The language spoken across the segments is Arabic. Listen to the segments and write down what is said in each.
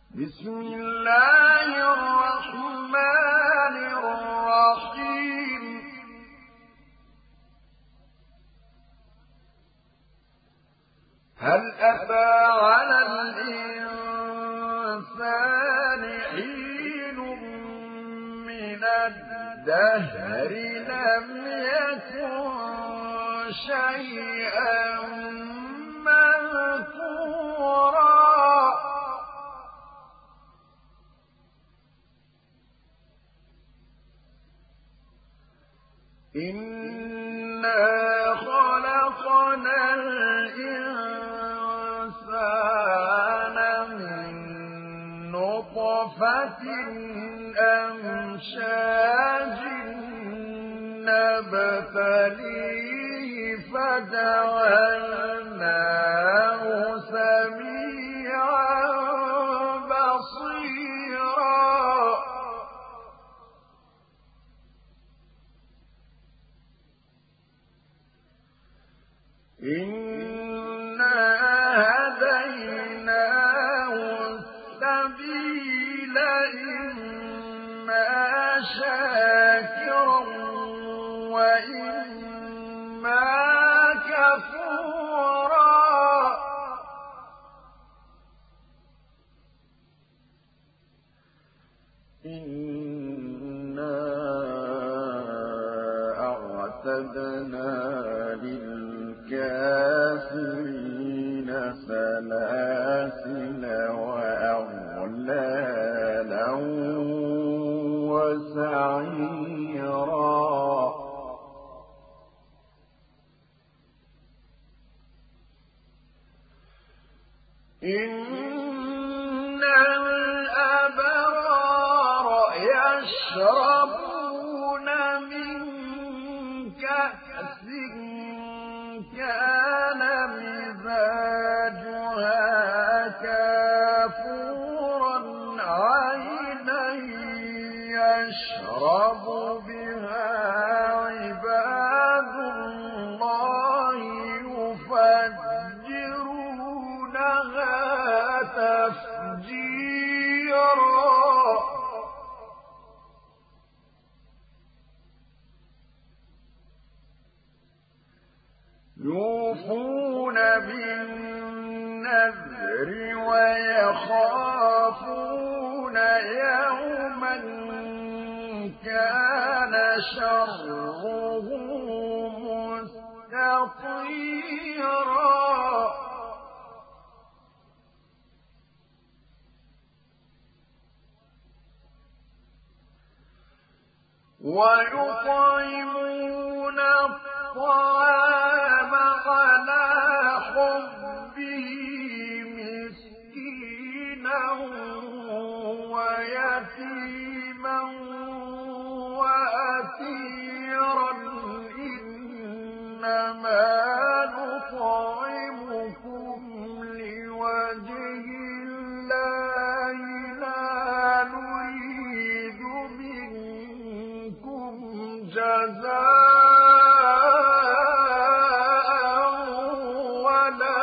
بسم الله الرحمن الرحيم. هل أتى على الإنسان حين من الدهر لم يكن شيئا مذكورا إنا خلقنا الإنسان من نطفة أمشاج نبتليه فجعلناه سميعا بصيرا. إنا هديناه السبيل إما شاكرا وإما كفورا. إنا أعتدنا للكافرين سلاسل وأغلالا وسعيرا. إن الأبرار يشربون من كأس كان مزاجها كافورا عينا يشرب بها عباد الله يفجرونها تفجيرا. يوفون بالنذر ويخافون يوما كان شره مستطيرا. ويطعمون الطعام على حبه مسكينا ويتيما وأسيرا. إنما نطعمكم لوجه الله لا نريد منكم جزاء ولا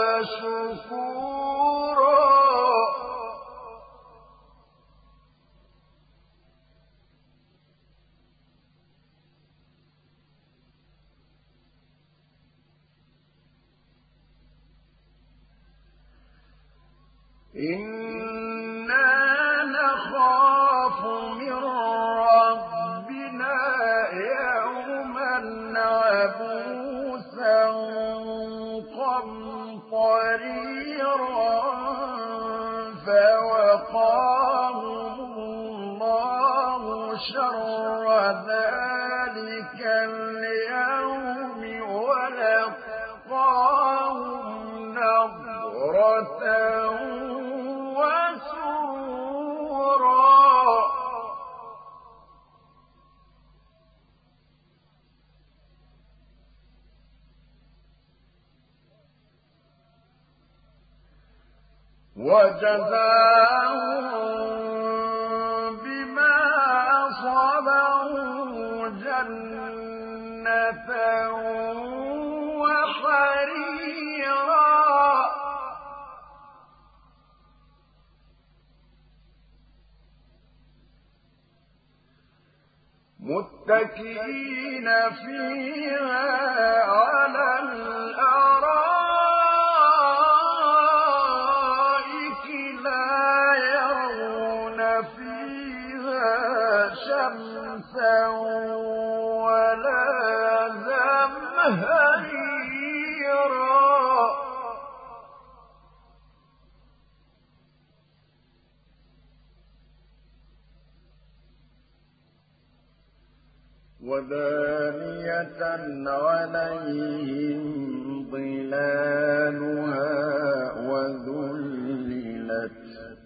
شكورا. إنا نخاف من ربنا يوما عبوسا قمطريرا. فوقاهم الله شر ذلك اليوم ولقاهم نضرة وسرورا. وجزاهم بما صبروا جنة وحريرا. متكئين فيها على الأرائك لا يرون فيها شمسا ولا زمهريرا ودانية عليهم ظلالها وذللت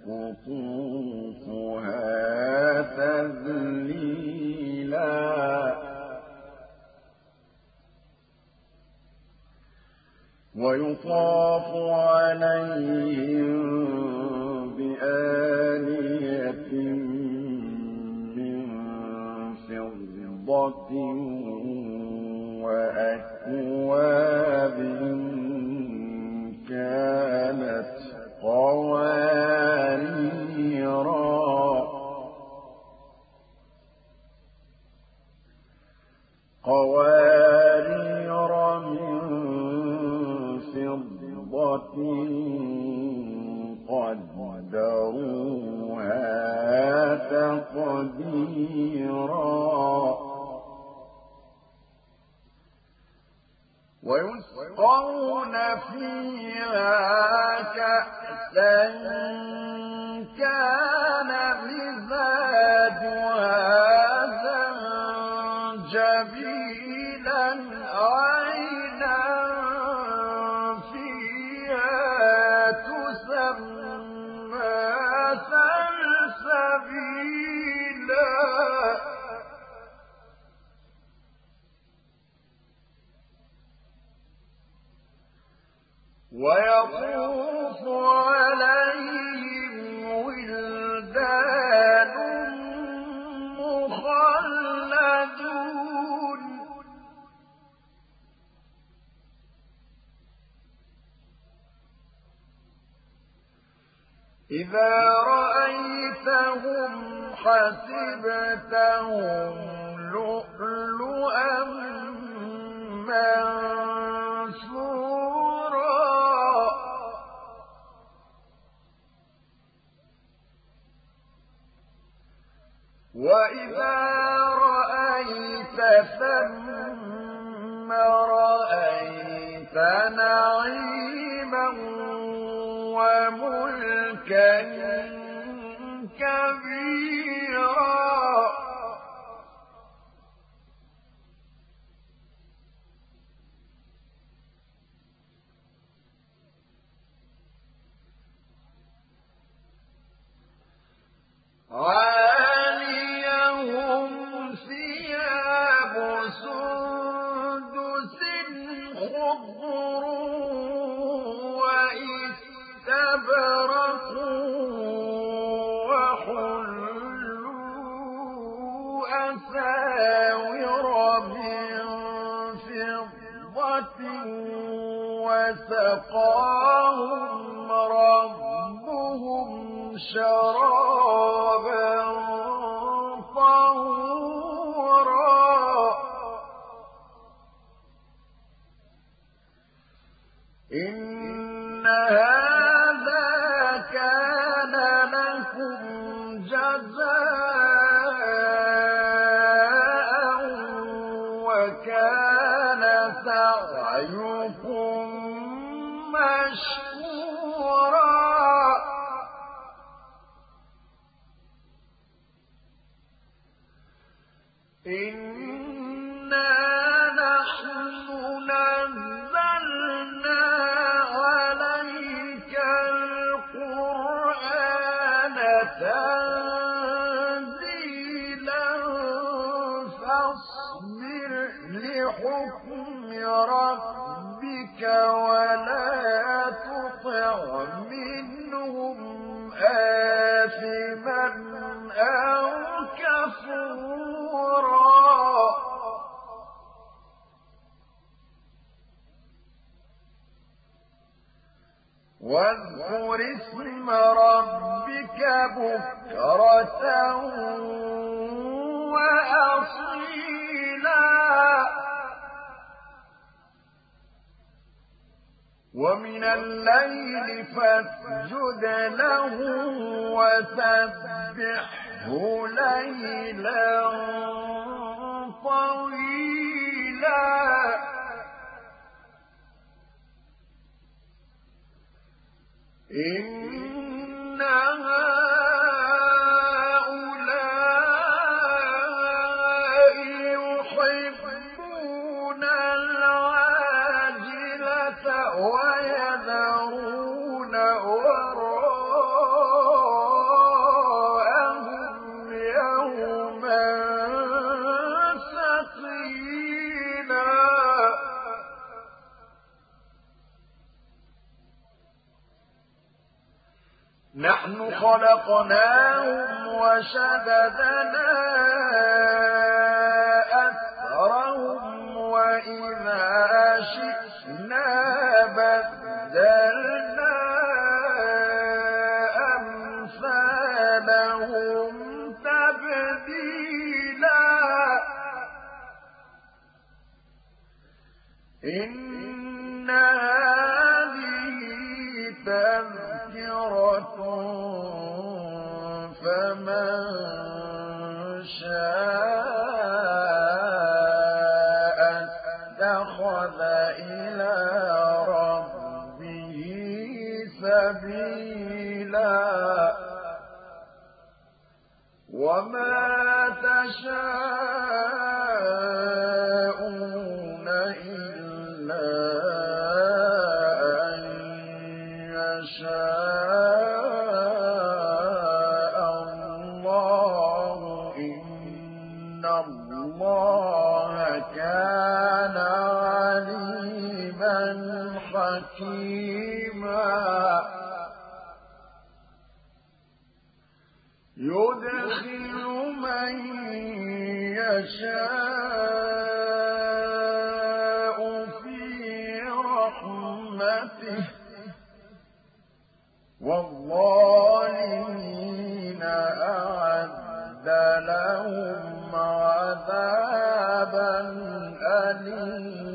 قطوفها تذليلا ويطاف عليهم بآنية وأكواب كانت قوارير من فضة قدروها تقديرا ويسقون فيها كأسا كان مزاجها زنجبيلا عينا فيها تسمى سلسبيلا ويطوف عليهم ولدان مخلدون إذا رأيتهم حسبتهم لؤلؤا منثورا وإذا رأيت ثم رأيت نعيما وملكا كبيرا عاليهم ثياب سندس خضر واستبرق وحلوا أساور من فضة وسقاهم ربهم شرابا طهورا إن هذا كان لكم جزاء وكان سعيكم مشكورا إنا نحن نزلنا عليك القرآن تنزيلا فاصبر لحكم ربك ولا تطع منهم آثما أو كفورا واذكر اسم ربك بكرة وأصيلا ومن الليل فاسجد له وسبحه ليلا طويلا إن هؤلاء يحبون العاجلة ويذرون وراءهم يوما ثقيلا نحن خلقناهم وشددنا أسرهم وإذا شئنا بدلنا أمثالهم تبديلا إن هذه تذكرة فمن شاء اتخذ إلى ربه سبيلا وما تشاءون إلا أن يشاء الله إن الله كان عليما حكيما يدخل من يشاء في رحمته والظالمين أعد لهم عذابا أليما